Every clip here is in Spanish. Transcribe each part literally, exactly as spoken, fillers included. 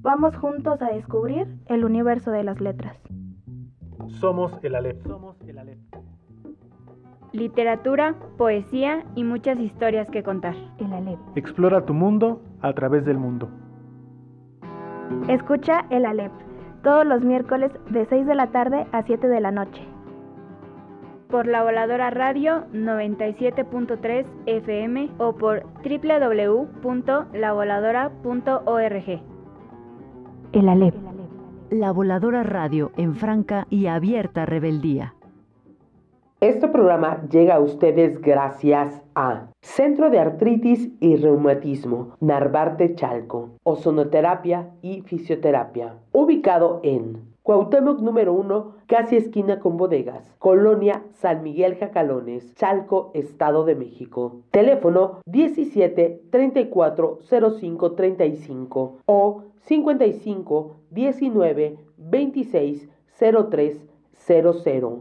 Vamos juntos a descubrir el universo de las letras. Somos el Aleph. Somos el Aleph. Literatura, poesía y muchas historias que contar. El Aleph. Explora tu mundo a través del mundo. Escucha El Aleph todos los miércoles de seis de la tarde a siete de la noche. Por La Voladora Radio noventa y siete punto tres F M o por doble u doble u doble u punto la voladora punto org. El Aleph. La Voladora Radio en franca y abierta rebeldía. Este programa llega a ustedes gracias a Centro de Artritis y Reumatismo Narvarte Chalco, Ozonoterapia y Fisioterapia, ubicado en Cuauhtémoc número uno, casi esquina con bodegas, Colonia San Miguel Jacalones, Chalco, Estado de México. Teléfono diecisiete, treinta y cuatro, cero cinco, treinta y cinco o cincuenta y cinco, diecinueve, veintiséis, cero tres cero cero.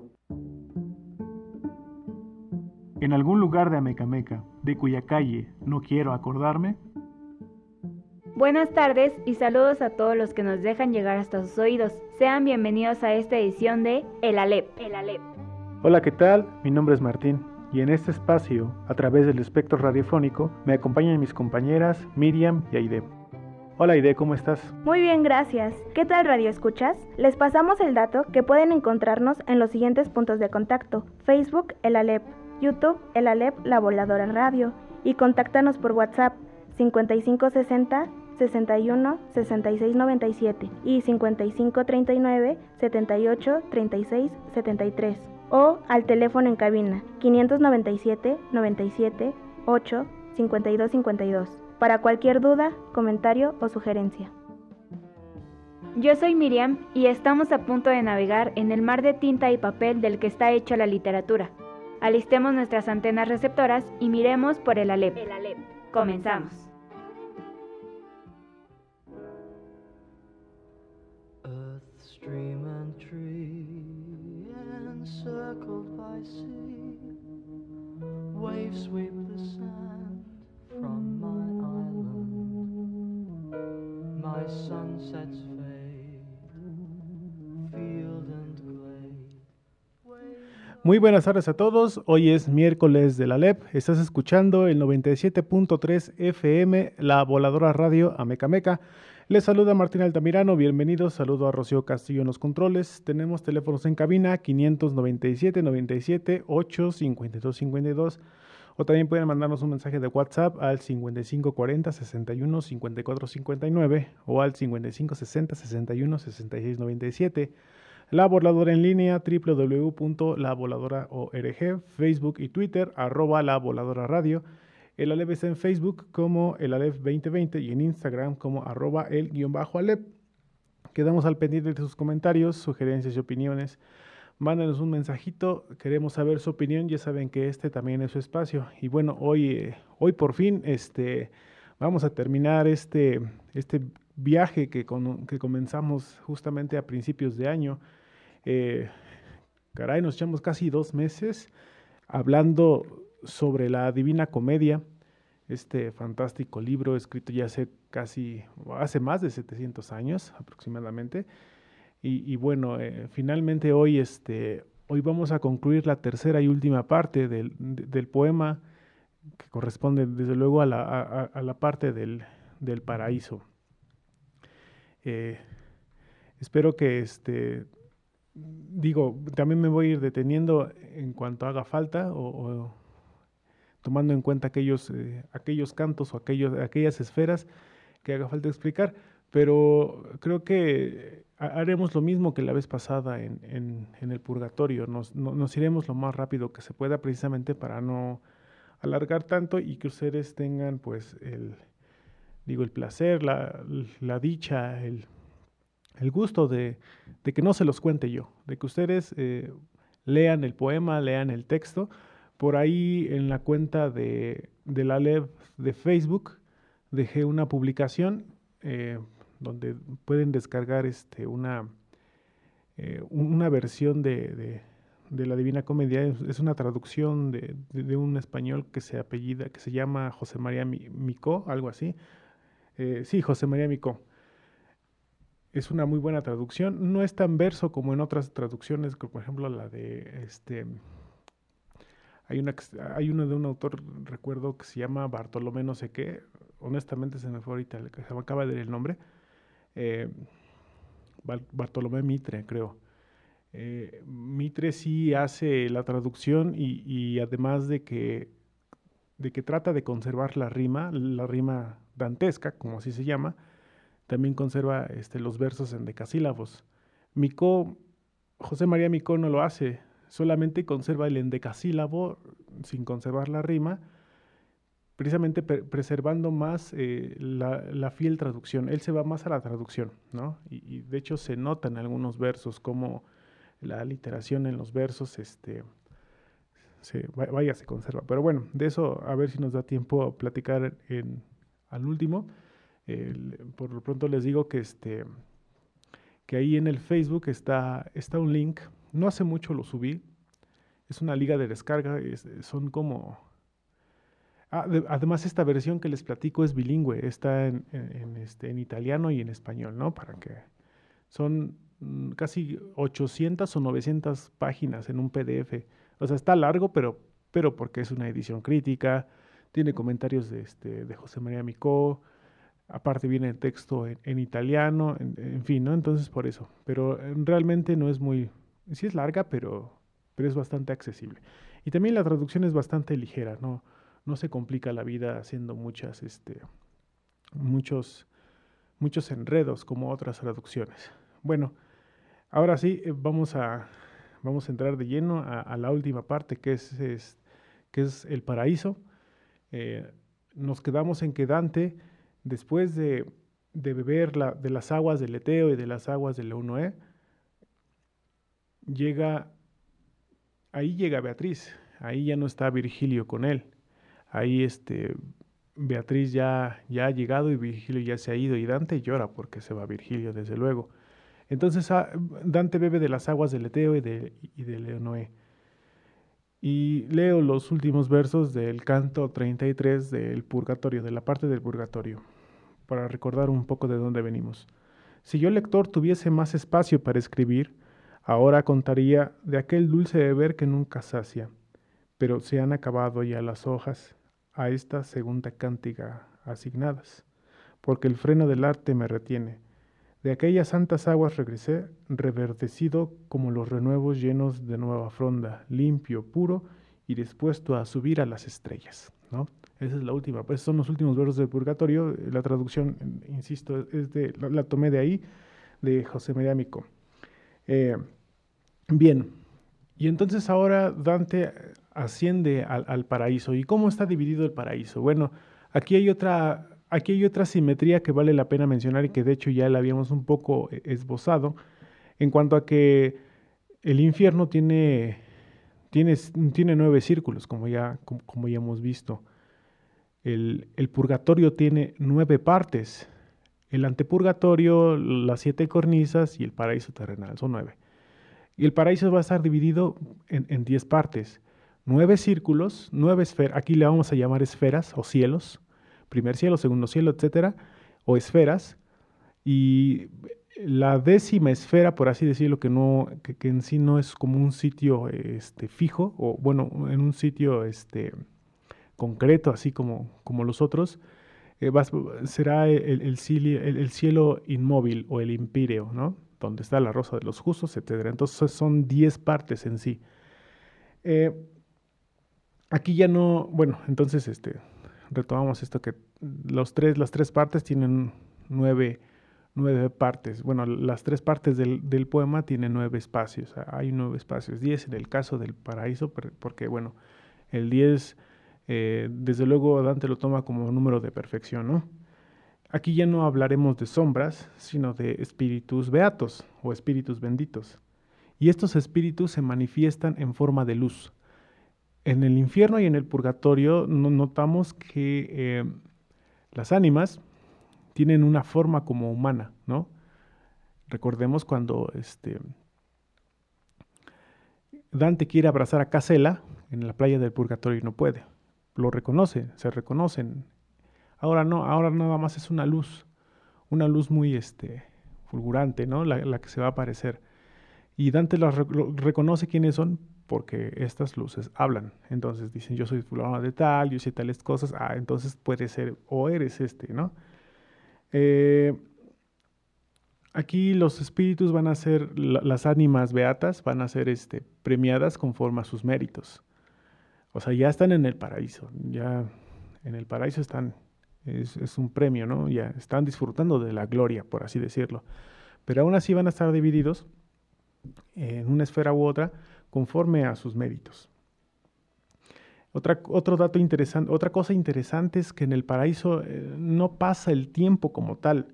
En algún lugar de Amecameca, de cuya calle no quiero acordarme. Buenas tardes y saludos a todos los que nos dejan llegar hasta sus oídos. Sean bienvenidos a esta edición de El Aleph. El Aleph. Hola, ¿qué tal? Mi nombre es Martín y en este espacio, a través del espectro radiofónico, me acompañan mis compañeras Miriam y Aide. Hola Aide, ¿cómo estás? Muy bien, gracias. ¿Qué tal, Radio Escuchas? Les pasamos el dato que pueden encontrarnos en los siguientes puntos de contacto: Facebook, El Aleph, YouTube, El Aleph, La Voladora Radio, y contáctanos por WhatsApp cincuenta y cinco sesenta, sesenta y uno, sesenta y seis noventa y siete y cincuenta y cinco treinta y nueve, setenta y ocho, treinta y seis, setenta y tres, o al teléfono en cabina quinientos noventa y siete, noventa y siete, ocho, cincuenta y dos cincuenta y dos para cualquier duda, comentario o sugerencia. Yo soy Miriam y estamos a punto de navegar en el mar de tinta y papel del que está hecha la literatura. Alistemos nuestras antenas receptoras y miremos por el Aleph. El Aleph. Comenzamos. Earth, stream and tree, encircled by sea, waves sweep the sand from my island, my sunsets fade, field and glade. Muy buenas tardes a todos, hoy es miércoles del Aleph, estás escuchando el noventa y siete punto tres F M, La Voladora Radio Amecameca. Les saluda Martín Altamirano, bienvenidos, saludo a Rocío Castillo en los controles. Tenemos teléfonos en cabina quinientos noventa y siete, noventa y siete, ocho, cincuenta y dos cincuenta y dos, o también pueden mandarnos un mensaje de WhatsApp al cincuenta y cinco cuarenta, sesenta y uno, cincuenta y cuatro cincuenta y nueve o al cincuenta y cinco sesenta, sesenta y uno, sesenta y seis noventa y siete. La Voladora en línea, doble u doble u doble u punto la voladora punto org, Facebook y Twitter, arroba La Voladora Radio. El Aleph está en Facebook como el Aleph veinte veinte y en Instagram como arroba el guión bajo Aleph. Quedamos al pendiente de sus comentarios, sugerencias y opiniones. Mándenos un mensajito, queremos saber su opinión, ya saben que este también es su espacio. Y bueno, hoy, eh, hoy por fin este, vamos a terminar este, este viaje que, con, que comenzamos justamente a principios de año. Eh, caray, nos echamos casi dos meses hablando sobre la Divina Comedia, este fantástico libro escrito ya hace casi, hace más de setecientos años aproximadamente. Y, y bueno, eh, finalmente hoy, este, hoy vamos a concluir la tercera y última parte del, de, del poema, que corresponde desde luego a la, a, a la parte del, del paraíso. Eh, espero que, este, digo, también me voy a ir deteniendo en cuanto haga falta o, o tomando en cuenta aquellos, eh, aquellos cantos o aquellos, aquellas esferas que haga falta explicar, pero creo que haremos lo mismo que la vez pasada en, en, en el purgatorio, nos, no, nos iremos lo más rápido que se pueda precisamente para no alargar tanto y que ustedes tengan pues el, digo, el placer, la, la dicha, el, el gusto de, de que no se los cuente yo, de que ustedes eh, lean el poema, lean el texto. Por ahí en la cuenta de, de la Aleph de Facebook dejé una publicación eh, donde pueden descargar este, una, eh, una versión de, de, de la Divina Comedia. Es, es una traducción de, de, de un español que se apellida, que se llama José María Micó, algo así. Eh, sí, José María Micó. es una muy buena traducción. No es tan verso como en otras traducciones, como por ejemplo la de este. Hay una hay uno de un autor, recuerdo, que se llama Bartolomé no sé qué. Honestamente se me fue ahorita, se me acaba de ir el nombre. Eh, Bartolomé Mitre, creo. Eh, Mitre sí hace la traducción y, y además de que, de que trata de conservar la rima, la rima dantesca, como así se llama, también conserva este, los versos en decasílabos. Micó, José María Micó no lo hace, solamente conserva el endecasílabo sin conservar la rima, precisamente pre preservando más eh, la, la fiel traducción. Él se va más a la traducción, ¿no? Y, y de hecho se nota en algunos versos como la literación en los versos, este, se, vaya, se conserva. Pero bueno, de eso a ver si nos da tiempo a platicar en, al último. Eh, por lo pronto les digo que, este, que ahí en el Facebook está, está un link. No hace mucho lo subí. Es una liga de descarga. Es, son como... Ah, de, además esta versión que les platico es bilingüe. Está en, en, en, este, en italiano y en español, ¿no? Para que... Son mm, casi ochocientas o novecientas páginas en un P D F. O sea, está largo, pero, pero porque es una edición crítica. Tiene comentarios de, este, de José María Micó. Aparte viene el texto en, en italiano, en, en fin, ¿no? Entonces por eso. Pero eh, realmente no es muy... Sí es larga, pero, pero es bastante accesible. Y también la traducción es bastante ligera, ¿no? No se complica la vida haciendo muchas, este, muchos, muchos enredos como otras traducciones. Bueno, ahora sí, eh, vamos a, vamos a entrar de lleno a, a la última parte, que es, es, que es el paraíso. Eh, nos quedamos en que Dante... Después de, de beber la, de las aguas del Eteo y de las aguas del Eunoé, llega, ahí llega Beatriz, ahí ya no está Virgilio con él, ahí este, Beatriz ya, ya ha llegado y Virgilio ya se ha ido y Dante llora porque se va Virgilio, desde luego. Entonces ah, Dante bebe de las aguas del Eteo y, de, y del Eunoé. Y leo los últimos versos del canto treinta y tres del Purgatorio, de la parte del Purgatorio, para recordar un poco de dónde venimos. Si yo, lector, tuviese más espacio para escribir, ahora contaría de aquel dulce beber que nunca sacia, pero se han acabado ya las hojas a esta segunda cántiga asignadas, porque el freno del arte me retiene. De aquellas santas aguas regresé, reverdecido como los renuevos llenos de nueva fronda, limpio, puro y dispuesto a subir a las estrellas, ¿no? Esa es la última, pues son los últimos versos del Purgatorio. La traducción, insisto, es de, la, la tomé de ahí, de José María Micó. Eh, bien, y entonces ahora Dante asciende al, al paraíso. ¿Y cómo está dividido el paraíso? Bueno, aquí hay otra, aquí hay otra simetría que vale la pena mencionar y que de hecho ya la habíamos un poco esbozado, en cuanto a que el infierno tiene, tiene, tiene nueve círculos, como ya, como, como ya hemos visto. El, el purgatorio tiene nueve partes. El antepurgatorio, las siete cornisas y el paraíso terrenal, son nueve. Y el paraíso va a estar dividido en, en diez partes. Nueve círculos, nueve esferas, aquí le vamos a llamar esferas o cielos, primer cielo, segundo cielo, etcétera, o esferas. Y la décima esfera, por así decirlo, que, no, que, que en sí no es como un sitio este, fijo, o bueno, en un sitio... este concreto, así como, como los otros, eh, va, será el, el, cielo, el, el cielo inmóvil o el empíreo, ¿no? Donde está la rosa de los justos, etcétera. Entonces son diez partes en sí. Eh, aquí ya no, bueno, entonces este, retomamos esto que los tres, las tres partes tienen nueve, nueve partes. Bueno, las tres partes del, del poema tienen nueve espacios. Hay nueve espacios, diez en el caso del paraíso, porque bueno, el diez... Eh, desde luego Dante lo toma como número de perfección, ¿no? Aquí ya no hablaremos de sombras, sino de espíritus beatos o espíritus benditos. Y estos espíritus se manifiestan en forma de luz. En el infierno y en el purgatorio no, notamos que eh, las ánimas tienen una forma como humana, ¿no? Recordemos cuando este, Dante quiere abrazar a Casela en la playa del purgatorio y no puede. Lo reconoce, se reconocen. Ahora no, ahora nada más es una luz, una luz muy, este, fulgurante, ¿no? La, la que se va a aparecer. Y Dante los re- lo- reconoce quiénes son porque estas luces hablan. Entonces dicen, yo soy fulano de tal, yo sé tales cosas, ah, entonces puede ser, o eres este, ¿no? Eh, aquí los espíritus van a ser, la- las ánimas beatas van a ser este, premiadas conforme a sus méritos. O sea, ya están en el paraíso, ya en el paraíso están, es, es un premio, ¿no? Ya están disfrutando de la gloria, por así decirlo. Pero aún así van a estar divididos en una esfera u otra conforme a sus méritos. Otra, otro dato interesante, otra cosa interesante es que en el paraíso eh, no pasa el tiempo como tal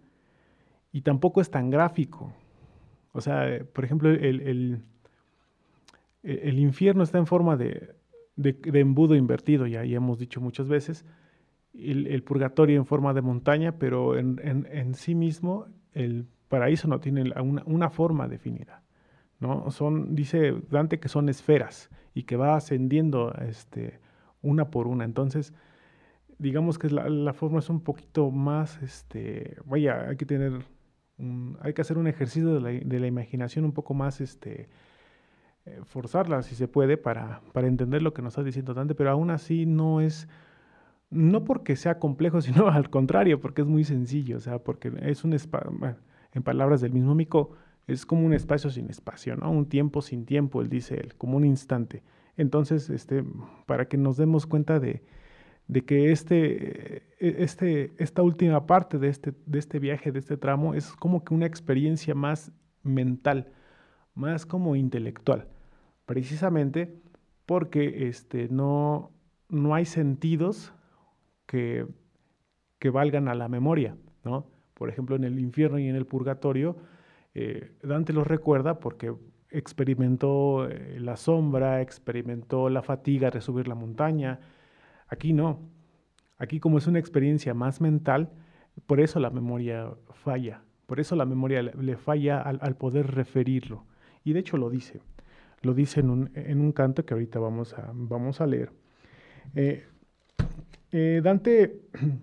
y tampoco es tan gráfico. O sea, eh, por ejemplo, el, el, el, el infierno está en forma de, de, de embudo invertido, ya, ya hemos dicho muchas veces, el, el purgatorio en forma de montaña, pero en, en, en sí mismo el paraíso no tiene una, una forma definida, ¿no? Son, dice Dante que son esferas y que va ascendiendo este, una por una. Entonces, digamos que la, la forma es un poquito más, este, vaya, hay que tener, un, hay que hacer un ejercicio de la, de la imaginación un poco más, este, eh, forzarla si se puede para, para entender lo que nos está diciendo Dante, pero aún así no es, no porque sea complejo, sino al contrario, porque es muy sencillo, o sea, porque es un espacio, bueno, en palabras del mismo Micó, es como un espacio sin espacio, ¿no? Un tiempo sin tiempo, él dice él, como un instante. Entonces, este, para que nos demos cuenta de, de que este, este, esta última parte de este, de este viaje, de este tramo, es como que una experiencia más mental, más como intelectual, precisamente porque este, no, no hay sentidos que, que valgan a la memoria, ¿no? Por ejemplo, en el infierno y en el purgatorio, eh, Dante los recuerda porque experimentó eh, la sombra, experimentó la fatiga de subir la montaña. Aquí no. Aquí, como es una experiencia más mental, por eso la memoria falla. Por eso la memoria le, le falla al, al poder referirlo. Y de hecho lo dice. Lo dice en un, en un canto que ahorita vamos a, vamos a leer. Eh, eh, Dante...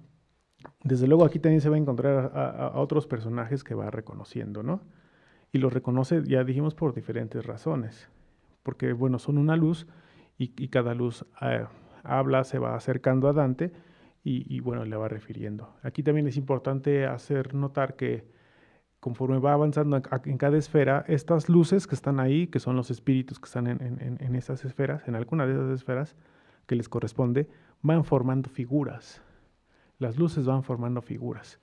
Desde luego aquí también se va a encontrar a, a, a otros personajes que va reconociendo, ¿no? Y los reconoce, ya dijimos, por diferentes razones. Porque, bueno, son una luz y, y cada luz eh, habla, se va acercando a Dante y, y, bueno, le va refiriendo. Aquí también es importante hacer notar que conforme va avanzando en, en cada esfera, estas luces que están ahí, que son los espíritus que están en, en, en esas esferas, en alguna de esas esferas que les corresponde, van formando figuras. Las luces van formando figuras.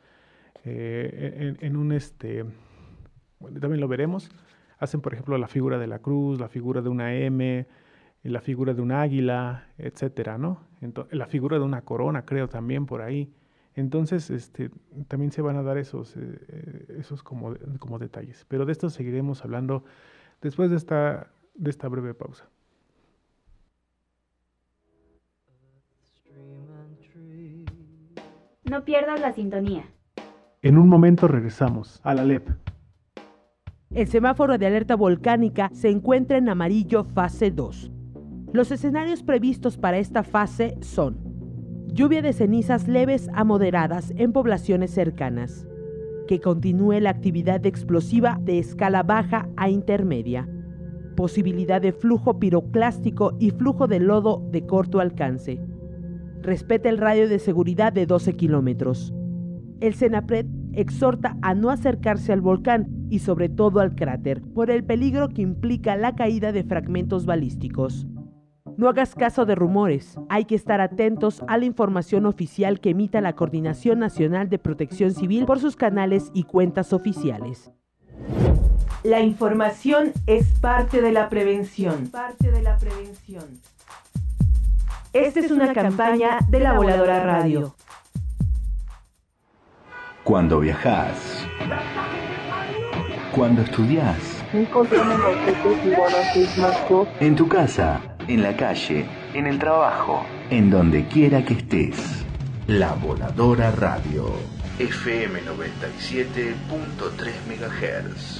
Eh, en, en un, este, bueno, también lo veremos, hacen por ejemplo la figura de la cruz, la figura de una M, la figura de un águila, etcétera, ¿no? Entonces, la figura de una corona, creo, también por ahí. Entonces, este, también se van a dar esos, eh, esos como, como detalles. Pero de esto seguiremos hablando después de esta, de esta breve pausa. No pierdas la sintonía. En un momento regresamos a la L E P. El semáforo de alerta volcánica se encuentra en amarillo fase dos. Los escenarios previstos para esta fase son: lluvia de cenizas leves a moderadas en poblaciones cercanas, que continúe la actividad explosiva de escala baja a intermedia, posibilidad de flujo piroclástico y flujo de lodo de corto alcance. Respeta el radio de seguridad de doce kilómetros. El CENAPRED exhorta a no acercarse al volcán y sobre todo al cráter, por el peligro que implica la caída de fragmentos balísticos. No hagas caso de rumores, hay que estar atentos a la información oficial que emita la Coordinación Nacional de Protección Civil por sus canales y cuentas oficiales. La información es parte de la prevención. Parte de la prevención. Esta es una campaña de La Voladora Radio. Cuando viajás, cuando estudiás, en tu casa, en la calle, en el trabajo, en donde quiera que estés. La Voladora Radio, F M noventa y siete punto tres megahertz.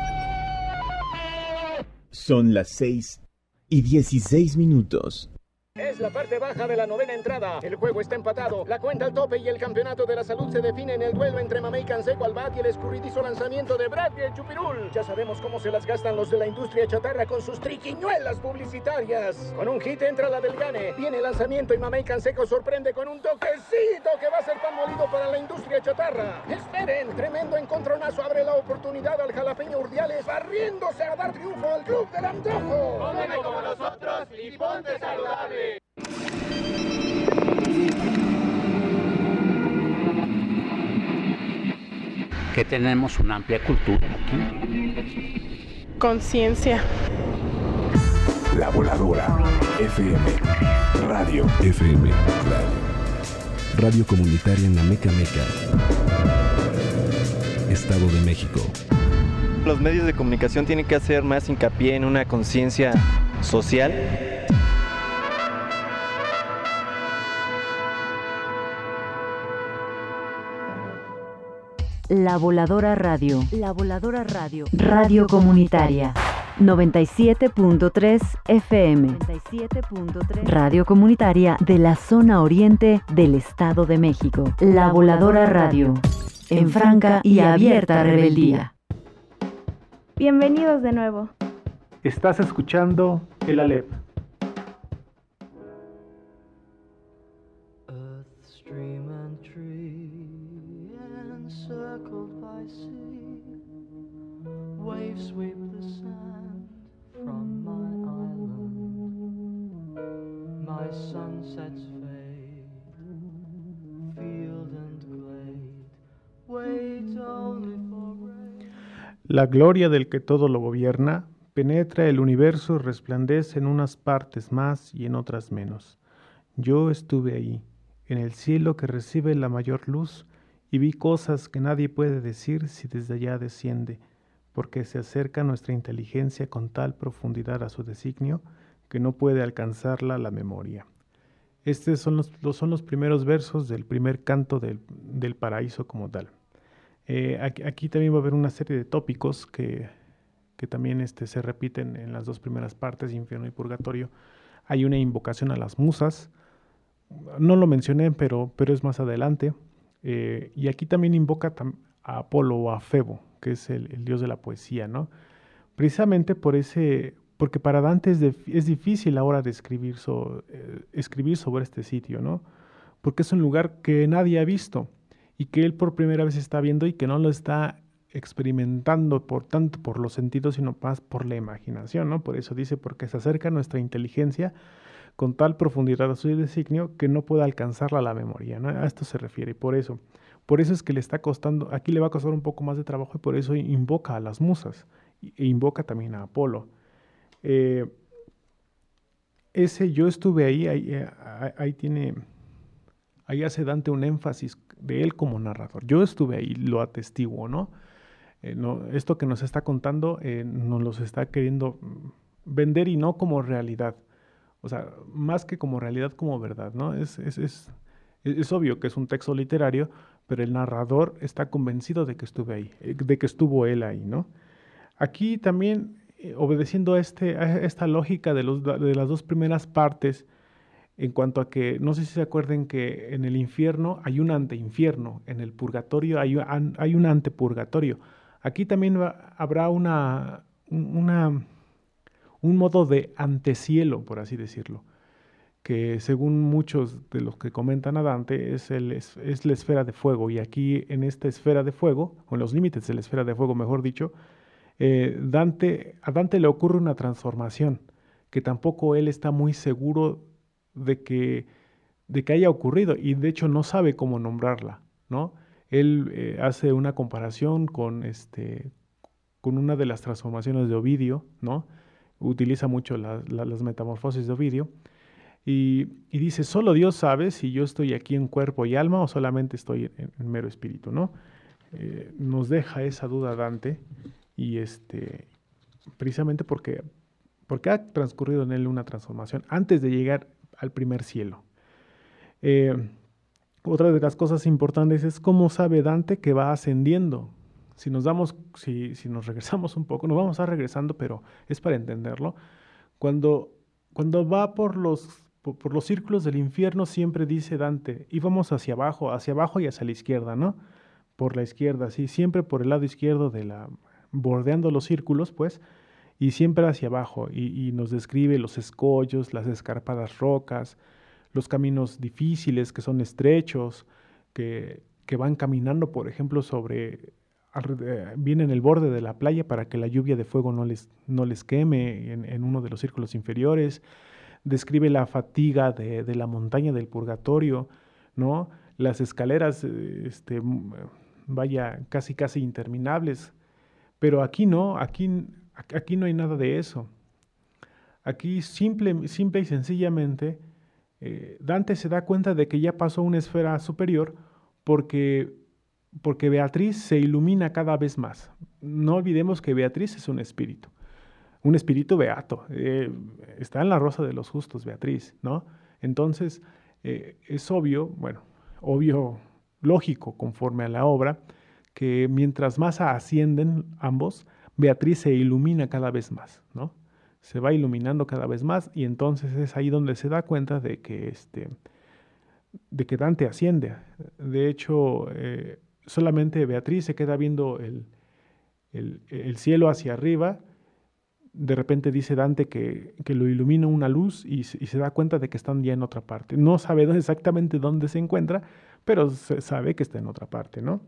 Son las seis y dieciséis minutos. Es la parte baja de la novena entrada. El juego está empatado. La cuenta al tope y el campeonato de la salud se define en el duelo entre Mamey Canseco al bat y el escurridizo lanzamiento de Brad y el Chupirul. Ya sabemos cómo se las gastan los de la industria chatarra con sus triquiñuelas publicitarias. Con un hit entra la del Gane. Viene el lanzamiento y Mamey Canseco sorprende con un toquecito que va a ser pan molido para la industria chatarra. Esperen, tremendo encontronazo abre la oportunidad al jalapeño Urdiales, barriéndose a dar triunfo al club del antojo. Come como nosotros y ponte saludable. Que tenemos una amplia cultura aquí. Conciencia. La Voladora F M. Radio F M. Radio. Radio comunitaria en la Meca Meca. Estado de México. Los medios de comunicación tienen que hacer más hincapié en una conciencia social. La Voladora Radio. La Voladora Radio. Radio comunitaria. noventa y siete punto tres F M. noventa y siete punto tres. Radio comunitaria de la zona oriente del Estado de México. La Voladora Radio. En franca y abierta rebeldía. Bienvenidos de nuevo. Estás escuchando el Alep. Waves sweep the sand from my island. My sunsets fade, field and glade, wait only for rain. La gloria del que todo lo gobierna penetra el universo y resplandece en unas partes más y en otras menos. Yo estuve ahí, en el cielo que recibe la mayor luz, y vi cosas que nadie puede decir si desde allá desciende, porque se acerca nuestra inteligencia con tal profundidad a su designio que no puede alcanzarla la memoria. Estos son los, los, son los primeros versos del primer canto del, del paraíso como tal. Eh, aquí, aquí también va a haber una serie de tópicos que, que también este, se repiten en las dos primeras partes, Infierno y Purgatorio. Hay una invocación a las musas, no lo mencioné, pero, pero es más adelante. Eh, y aquí también invoca tam- a Apolo o a Febo, que es el, el dios de la poesía, ¿no? Precisamente por ese, porque para Dante es, de, es difícil ahora de escribir, so, eh, escribir sobre este sitio, ¿no? Porque es un lugar que nadie ha visto y que él por primera vez está viendo y que no lo está experimentando por tanto por los sentidos, sino más por la imaginación, ¿no? Por eso dice, porque se acerca nuestra inteligencia con tal profundidad a su designio que no puede alcanzarla la memoria, ¿no? A esto se refiere, y por eso, por eso es que le está costando, aquí le va a costar un poco más de trabajo y por eso invoca a las musas, e invoca también a Apolo. Eh, ese yo estuve ahí, ahí, ahí, ahí tiene, ahí hace Dante un énfasis de él como narrador. Yo estuve ahí, lo atestiguo, ¿no? Eh, no esto que nos está contando eh, nos los está queriendo vender y no como realidad. O sea, más que como realidad, como verdad, ¿no? Es, es, es, es obvio que es un texto literario, pero el narrador está convencido de que estuve ahí, de que estuvo él ahí, ¿no? Aquí también, eh, obedeciendo a, este, a esta lógica de, los, de las dos primeras partes, en cuanto a que, no sé si se acuerden que en el infierno hay un anteinfierno, en el purgatorio hay, hay un antepurgatorio. Aquí también va, habrá una... una un modo de antecielo, por así decirlo, que según muchos de los que comentan a Dante es, el, es, es la esfera de fuego, y aquí en esta esfera de fuego, o en los límites de la esfera de fuego, mejor dicho, eh, Dante, a Dante le ocurre una transformación, que tampoco él está muy seguro de que, de que haya ocurrido, y de hecho no sabe cómo nombrarla, ¿no? Él eh, hace una comparación con, este, con una de las transformaciones de Ovidio, ¿no? Utiliza mucho la, la, las metamorfosis de Ovidio, y, y dice, solo Dios sabe si yo estoy aquí en cuerpo y alma o solamente estoy en, en mero espíritu, ¿no? Eh, nos deja esa duda Dante, y este, precisamente porque, porque ha transcurrido en él una transformación antes de llegar al primer cielo. Eh, otra de las cosas importantes es cómo sabe Dante que va ascendiendo. Si nos damos, si, si nos regresamos un poco, nos vamos a regresando, pero es para entenderlo. Cuando, cuando va por los, por, por los círculos del infierno siempre dice Dante, íbamos hacia abajo, hacia abajo y hacia la izquierda, ¿no? Por la izquierda, sí, siempre por el lado izquierdo de la, bordeando los círculos, pues, y siempre hacia abajo, y, y nos describe los escollos, las escarpadas rocas, los caminos difíciles que son estrechos, que, que van caminando, por ejemplo, sobre, vienen en el borde de la playa para que la lluvia de fuego no les, no les queme en, en uno de los círculos inferiores. Describe la fatiga de, de la montaña del purgatorio, ¿no? Las escaleras, este, vaya, casi casi interminables, pero aquí no, aquí, aquí no hay nada de eso. Aquí simple, simple y sencillamente eh, Dante se da cuenta de que ya pasó una esfera superior porque, porque Beatriz se ilumina cada vez más. No olvidemos que Beatriz es un espíritu, un espíritu beato. Eh, está en la Rosa de los Justos, Beatriz, ¿no? Entonces, eh, es obvio, bueno, obvio, lógico, conforme a la obra, que mientras más ascienden ambos, Beatriz se ilumina cada vez más, ¿no? Se va iluminando cada vez más y entonces es ahí donde se da cuenta de que, este, de que Dante asciende. De hecho, eh, solamente Beatriz se queda viendo el, el, el cielo hacia arriba. De repente dice Dante que, que lo ilumina una luz y, y se da cuenta de que están ya en otra parte. No sabe exactamente dónde se encuentra, pero se sabe que está en otra parte, ¿no?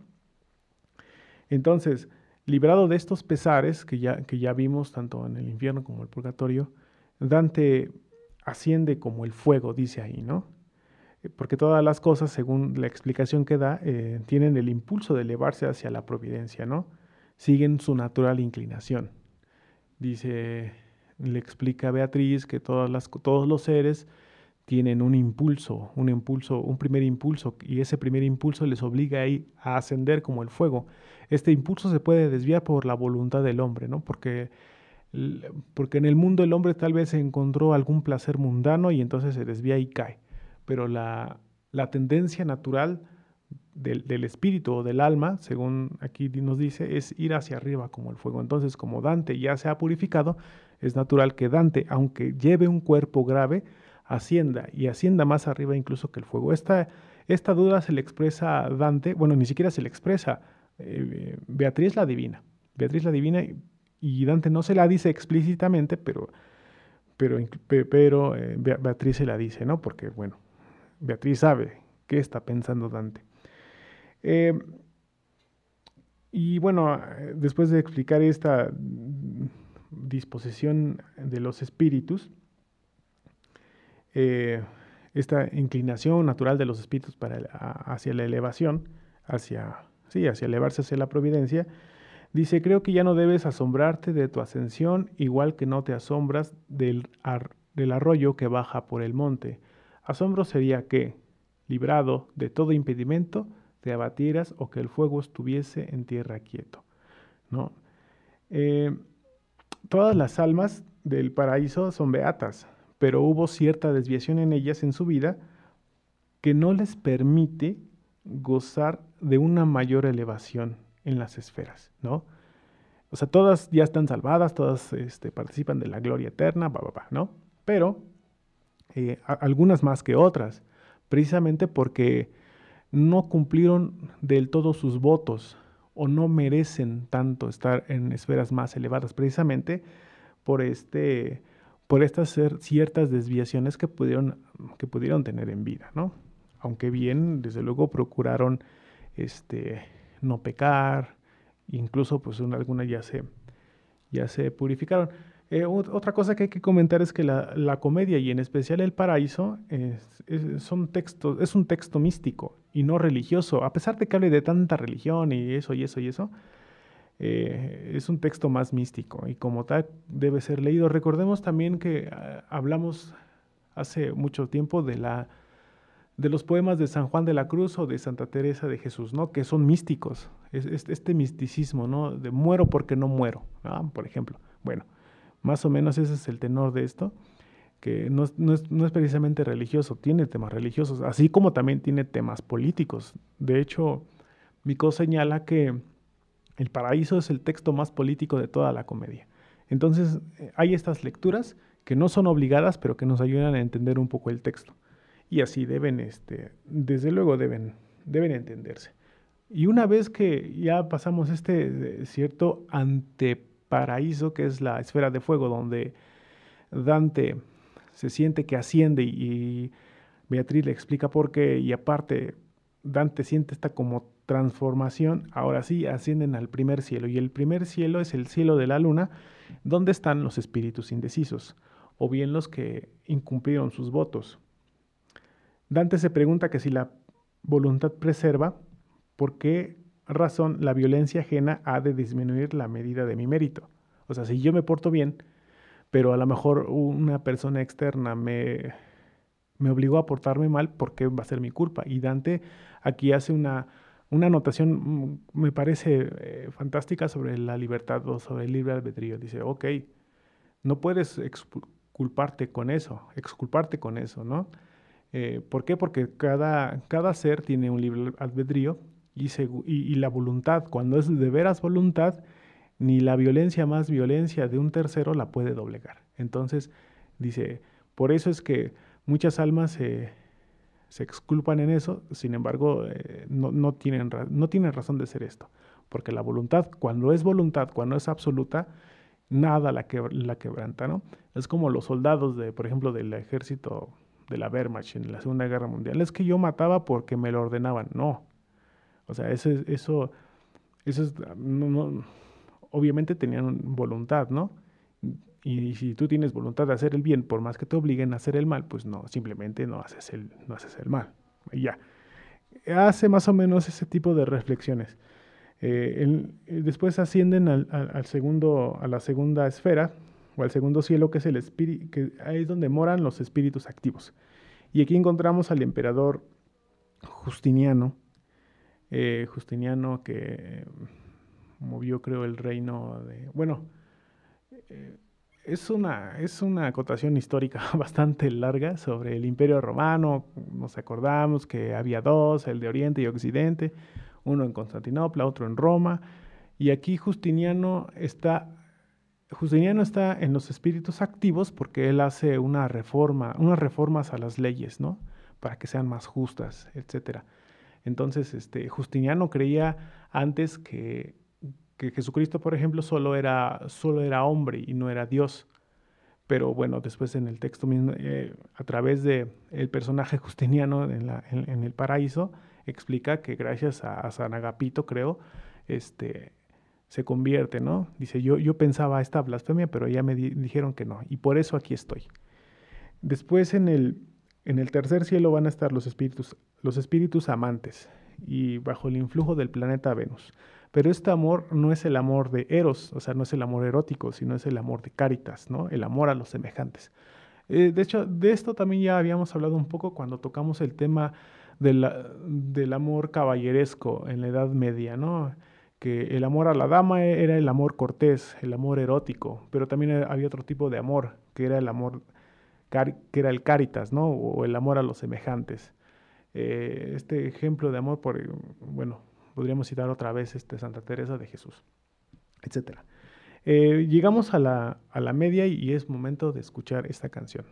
Entonces, librado de estos pesares que ya, que ya vimos tanto en el infierno como en el purgatorio, Dante asciende como el fuego, dice ahí, ¿no? Porque todas las cosas, según la explicación que da, eh, tienen el impulso de elevarse hacia la providencia, ¿no? Siguen su natural inclinación. Dice, le explica a Beatriz que todas las, todos los seres tienen un impulso, un impulso, un primer impulso, y ese primer impulso les obliga a, ir a ascender como el fuego. Este impulso se puede desviar por la voluntad del hombre, ¿no? Porque, porque en el mundo el hombre tal vez encontró algún placer mundano y entonces se desvía y cae. Pero la, la tendencia natural del, del espíritu o del alma, según aquí nos dice, es ir hacia arriba como el fuego. Entonces, como Dante ya se ha purificado, es natural que Dante, aunque lleve un cuerpo grave, ascienda y ascienda más arriba incluso que el fuego. Esta, esta duda se le expresa a Dante, bueno, ni siquiera se le expresa, eh, Beatriz la adivina, Beatriz la adivina y, y Dante no se la dice explícitamente, pero, pero, pero eh, Beatriz se la dice, ¿no? Porque, bueno, Beatriz sabe qué está pensando Dante. Eh, y bueno, después de explicar esta disposición de los espíritus, Eh, esta inclinación natural de los espíritus para el, a, hacia la elevación, hacia, sí, hacia elevarse hacia la providencia, dice, creo que ya no debes asombrarte de tu ascensión, igual que no te asombras del, ar, del arroyo que baja por el monte. Asombro sería que, librado de todo impedimento, te abatieras o que el fuego estuviese en tierra quieto, ¿no? Eh, todas las almas del paraíso son beatas, pero hubo cierta desviación en ellas en su vida que no les permite gozar de una mayor elevación en las esferas, ¿no? O sea, todas ya están salvadas, todas este, participan de la gloria eterna, bla, bla, bla, ¿no? Pero eh, a, algunas más que otras, precisamente porque no cumplieron del todo sus votos o no merecen tanto estar en esferas más elevadas, precisamente por este... por estas ciertas desviaciones que pudieron, que pudieron tener en vida, ¿no? Aunque bien, desde luego, procuraron este, no pecar, incluso pues una, algunas ya se, ya se purificaron. Eh, otra cosa que hay que comentar es que la, la comedia, y en especial el paraíso, es, es, son textos, es un texto místico y no religioso, a pesar de que hable de tanta religión y eso y eso y eso, Eh, es un texto más místico y como tal debe ser leído. Recordemos también que uh, hablamos hace mucho tiempo de, la, de los poemas de San Juan de la Cruz o de Santa Teresa de Jesús, ¿no? Que son místicos, es, es, este misticismo, ¿no? De muero porque no muero, ¿no? Por ejemplo. Bueno, más o menos ese es el tenor de esto, que no, no, es, no es precisamente religioso, tiene temas religiosos, así como también tiene temas políticos. De hecho, Vico señala que el paraíso es el texto más político de toda la comedia. Entonces, hay estas lecturas que no son obligadas, pero que nos ayudan a entender un poco el texto. Y así deben, este, desde luego deben, deben entenderse. Y una vez que ya pasamos este cierto anteparaíso, que es la esfera de fuego, donde Dante se siente que asciende y, y Beatriz le explica por qué, y aparte Dante siente esta como transformación, ahora sí ascienden al primer cielo, y el primer cielo es el cielo de la luna, donde están los espíritus indecisos, o bien los que incumplieron sus votos. Dante se pregunta que si la voluntad preserva, ¿por qué razón la violencia ajena ha de disminuir la medida de mi mérito? O sea, si yo me porto bien, pero a lo mejor una persona externa me, me obligó a portarme mal, ¿por qué va a ser mi culpa? Y Dante aquí hace una, una anotación, me parece eh, fantástica, sobre la libertad o sobre el libre albedrío. Dice, ok, no puedes exculparte con eso, exculparte con eso, ¿no? Eh, ¿Por qué? Porque cada, cada ser tiene un libre albedrío y, y, y la voluntad, cuando es de veras voluntad, ni la violencia más violencia de un tercero la puede doblegar. Entonces, dice, por eso es que muchas almas se, se exculpan en eso, sin embargo, eh, no, no, tienen, no tienen razón de ser esto, porque la voluntad, cuando es voluntad, cuando es absoluta, nada la, que, la quebranta, ¿no? Es como los soldados, de, por ejemplo, del ejército de la Wehrmacht en la Segunda Guerra Mundial. Es que yo mataba porque me lo ordenaban. No. O sea, eso, eso, eso es, no, no, obviamente tenían voluntad, ¿no? Y, y si tú tienes voluntad de hacer el bien, por más que te obliguen a hacer el mal, pues no, simplemente no haces el, no haces el mal. Y ya. Hace más o menos ese tipo de reflexiones. Eh, el, después ascienden al, al, al segundo, a la segunda esfera, o al segundo cielo, que es el espíritu, que ahí es donde moran los espíritus activos. Y aquí encontramos al emperador Justiniano, eh, Justiniano que movió, creo, el reino de... Bueno, eh, es una, es una acotación histórica bastante larga sobre el Imperio Romano. Nos acordamos que había dos, el de Oriente y Occidente, uno en Constantinopla, otro en Roma, y aquí Justiniano está... Justiniano está en los espíritus activos porque él hace una reforma, unas reformas a las leyes, ¿no? Para que sean más justas, etcétera. Entonces, este, Justiniano creía antes que, que Jesucristo, por ejemplo, solo era, solo era hombre y no era Dios. Pero bueno, después en el texto mismo, eh, a través de el personaje Justiniano en, la, en, en el paraíso, explica que gracias a, a San Agapito, creo, este... se convierte, ¿no? Dice, yo, yo pensaba esta blasfemia, pero ya me di, dijeron que no, y por eso aquí estoy. Después en el, en el tercer cielo van a estar los espíritus, los espíritus amantes, y bajo el influjo del planeta Venus. Pero este amor no es el amor de Eros, o sea, no es el amor erótico, sino es el amor de Caritas, ¿no? El amor a los semejantes. Eh, de hecho, de esto también ya habíamos hablado un poco cuando tocamos el tema de la, del amor caballeresco en la Edad Media, ¿no? Que el amor a la dama era el amor cortés, el amor erótico, pero también había otro tipo de amor, que era el amor, que era el caritas, ¿no? O el amor a los semejantes. Eh, este ejemplo de amor, por, bueno, podríamos citar otra vez este, Santa Teresa de Jesús, etcétera. Eh, llegamos a la, a la media y es momento de escuchar esta canción.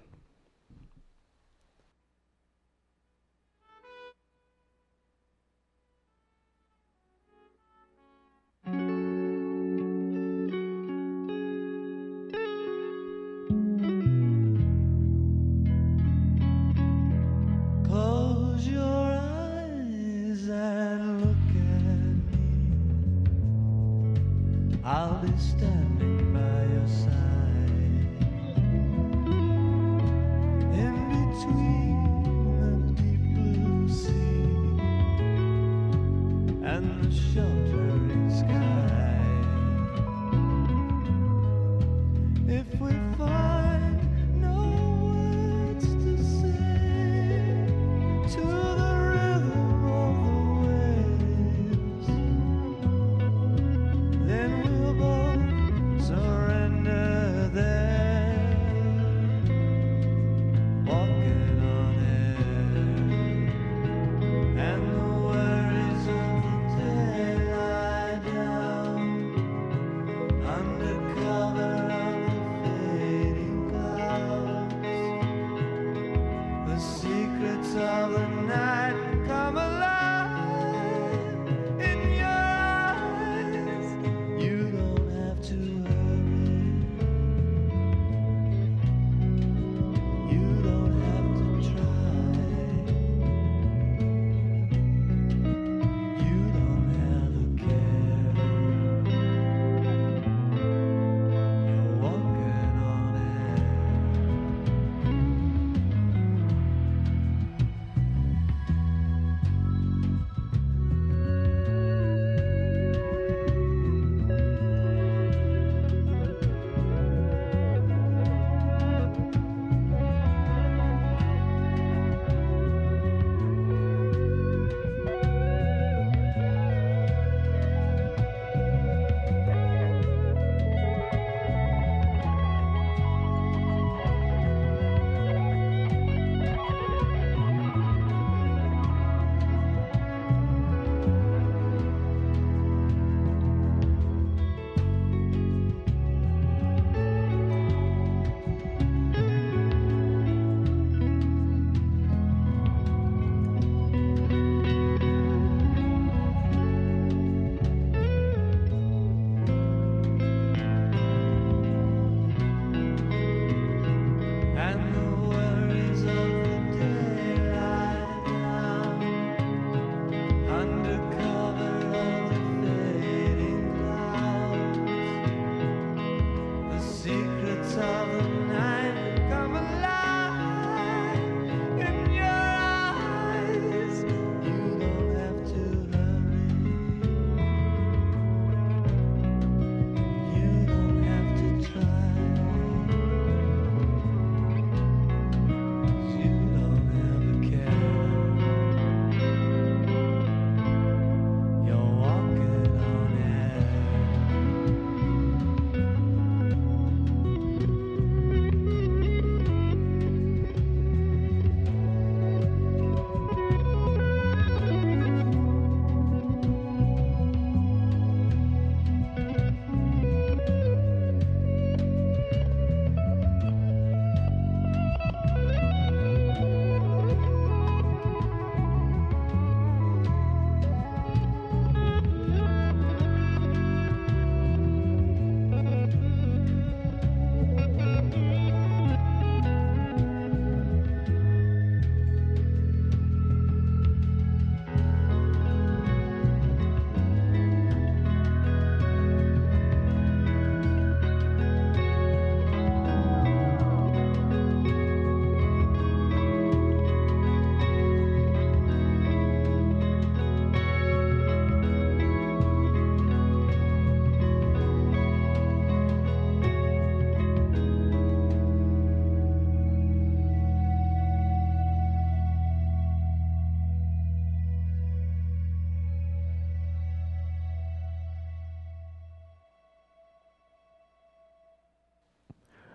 Die.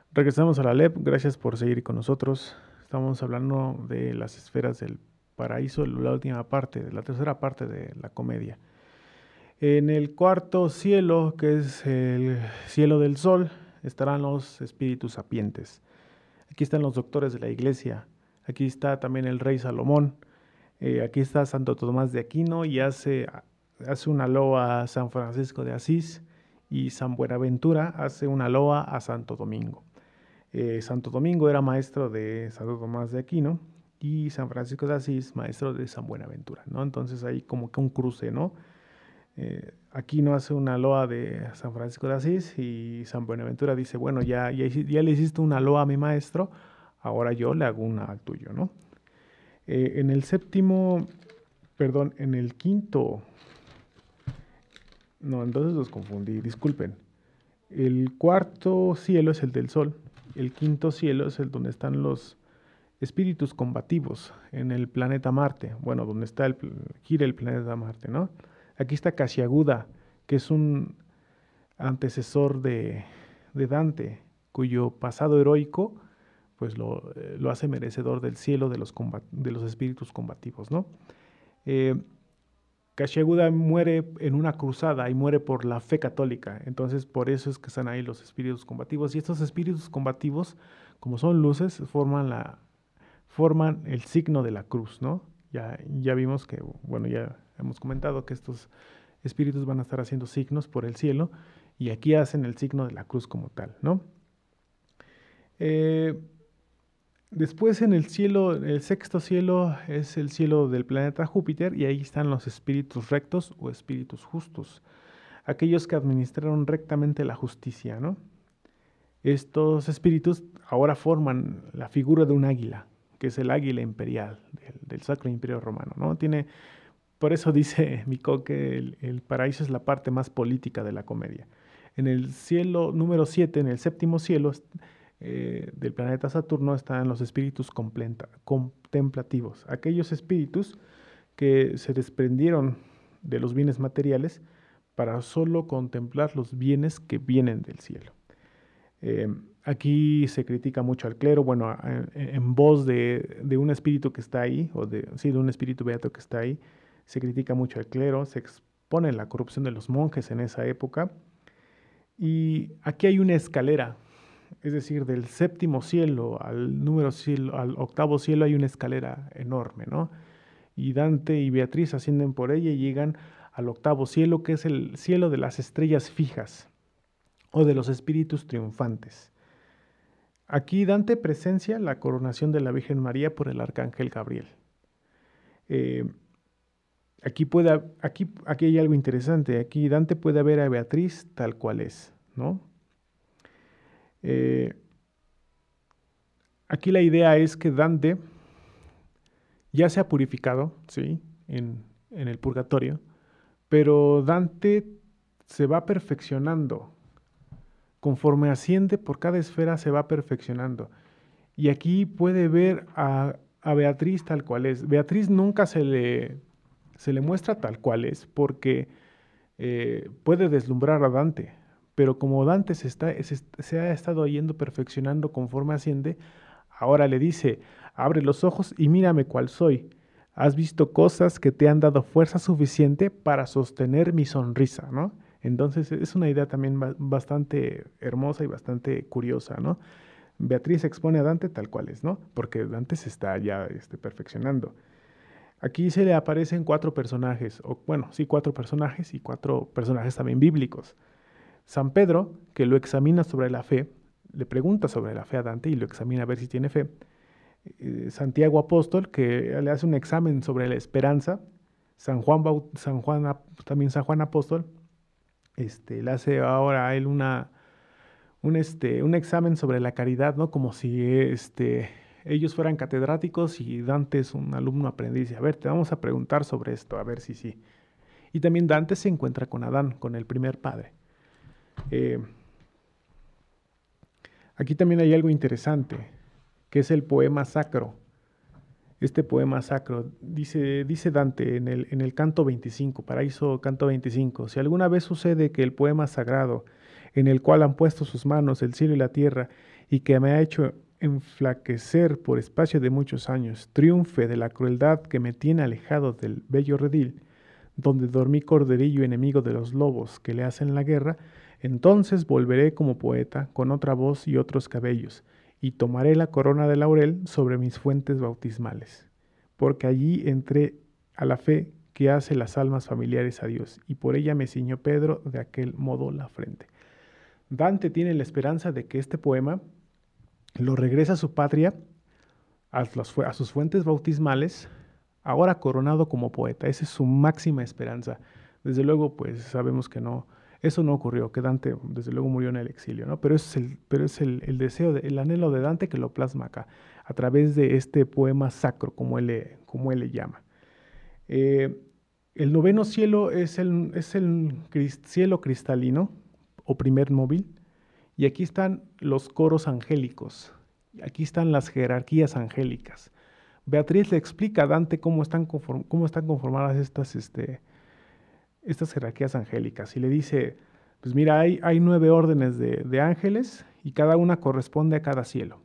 Regresamos a la L E P, gracias por seguir con nosotros. Estamos hablando de las esferas del paraíso, la última parte, la tercera parte de la comedia. En el cuarto cielo, que es el cielo del sol, estarán los espíritus sapientes. Aquí están los doctores de la iglesia, aquí está también el rey Salomón, eh, aquí está Santo Tomás de Aquino y hace, hace una loa a San Francisco de Asís, y San Buenaventura hace una loa a Santo Domingo. Eh, Santo Domingo era maestro de Santo Tomás de Aquino y San Francisco de Asís maestro de San Buenaventura, ¿no? Entonces hay como que un cruce, ¿no? Eh, Aquino hace una loa de San Francisco de Asís y San Buenaventura dice, bueno, ya, ya, ya le hiciste una loa a mi maestro, ahora yo le hago una al tuyo, ¿no? Eh, en el séptimo, perdón, en el quinto, no, entonces los confundí, disculpen. El cuarto cielo es el del sol, el quinto cielo es el donde están los espíritus combativos en el planeta Marte, bueno, donde está el, gira el planeta Marte, ¿no? Aquí está Casiaguda, que es un antecesor de, de Dante, cuyo pasado heroico pues lo, eh, lo hace merecedor del cielo de los, combat, de los espíritus combativos, ¿no? Eh, Casiaguda muere en una cruzada y muere por la fe católica, entonces por eso es que están ahí los espíritus combativos, y estos espíritus combativos, como son luces, forman, la, forman el signo de la cruz, ¿no? Ya, ya vimos que, bueno, ya hemos comentado que estos espíritus van a estar haciendo signos por el cielo, y aquí hacen el signo de la cruz como tal, ¿no? Eh, Después en el cielo, el sexto cielo es el cielo del planeta Júpiter, y ahí están los espíritus rectos o espíritus justos, aquellos que administraron rectamente la justicia, ¿no? Estos espíritus ahora forman la figura de un águila, que es el águila imperial del, del Sacro Imperio Romano, ¿no? Tiene, por eso dice Micó que el, el paraíso es la parte más política de la comedia. En el cielo número siete, en el séptimo cielo, Eh, del planeta Saturno están los espíritus contemplativos, aquellos espíritus que se desprendieron de los bienes materiales para solo contemplar los bienes que vienen del cielo. Eh, aquí se critica mucho al clero, bueno, en, en voz de, de un espíritu que está ahí, o de, sí, de un espíritu beato que está ahí, se critica mucho al clero, se expone la corrupción de los monjes en esa época, y aquí hay una escalera. Es decir, del séptimo cielo al número cielo, al octavo cielo hay una escalera enorme, ¿no? Y Dante y Beatriz ascienden por ella y llegan al octavo cielo, que es el cielo de las estrellas fijas o de los espíritus triunfantes. Aquí Dante presencia la coronación de la Virgen María por el arcángel Gabriel. Eh, aquí, puede, aquí, aquí hay algo interesante. Aquí Dante puede ver a Beatriz tal cual es, ¿no? Eh, aquí la idea es que Dante ya se ha purificado, ¿sí? en, en el purgatorio, pero Dante se va perfeccionando. Conforme asciende por cada esfera se va perfeccionando. Y aquí puede ver a, a Beatriz tal cual es. Beatriz nunca se le, se le muestra tal cual es, porque eh, puede deslumbrar a Dante. Pero como Dante se, está, se, se ha estado yendo perfeccionando conforme asciende, ahora le dice, abre los ojos y mírame cuál soy. Has visto cosas que te han dado fuerza suficiente para sostener mi sonrisa, ¿no? Entonces es una idea también bastante hermosa y bastante curiosa, ¿no? Beatriz expone a Dante tal cual es, ¿no? Porque Dante se está ya este, perfeccionando. Aquí se le aparecen cuatro personajes, o bueno, sí, cuatro personajes y cuatro personajes también bíblicos. San Pedro, que lo examina sobre la fe, le pregunta sobre la fe a Dante y lo examina a ver si tiene fe. Eh, Santiago Apóstol, que le hace un examen sobre la esperanza. San Juan, San Juan también San Juan Apóstol, este, le hace ahora a él una, un, este, un examen sobre la caridad, ¿no? Como si este, ellos fueran catedráticos y Dante es un alumno aprendiz. A ver, te vamos a preguntar sobre esto, a ver si sí. Y también Dante se encuentra con Adán, con el primer padre. Eh, aquí también hay algo interesante, que es el poema sacro. Este poema sacro, dice, dice Dante en el, en el canto veinticinco, Paraíso canto veinticinco, si alguna vez sucede que el poema sagrado, en el cual han puesto sus manos el cielo y la tierra, y que me ha hecho enflaquecer por espacio de muchos años, triunfe de la crueldad que me tiene alejado del bello redil, donde dormí corderillo enemigo de los lobos que le hacen la guerra, entonces volveré como poeta con otra voz y otros cabellos, y tomaré la corona de laurel sobre mis fuentes bautismales, porque allí entré a la fe que hace las almas familiares a Dios, y por ella me ciñó Pedro de aquel modo la frente. Dante tiene la esperanza de que este poema lo regresa a su patria, a, las, a sus fuentes bautismales, ahora coronado como poeta. Esa es su máxima esperanza. Desde luego, pues sabemos que no, eso no ocurrió, que Dante desde luego murió en el exilio, ¿no? Pero es el, pero es el, el deseo, de, el anhelo de Dante que lo plasma acá, a través de este poema sacro, como él le, como él le llama. Eh, el noveno cielo es el, es el crist, cielo cristalino, o primer móvil, y aquí están los coros angélicos, aquí están las jerarquías angélicas. Beatriz le explica a Dante cómo están, conform, cómo están conformadas estas, este, estas jerarquías angélicas, y le dice, pues mira, hay, hay nueve órdenes de, de ángeles, y cada una corresponde a cada cielo.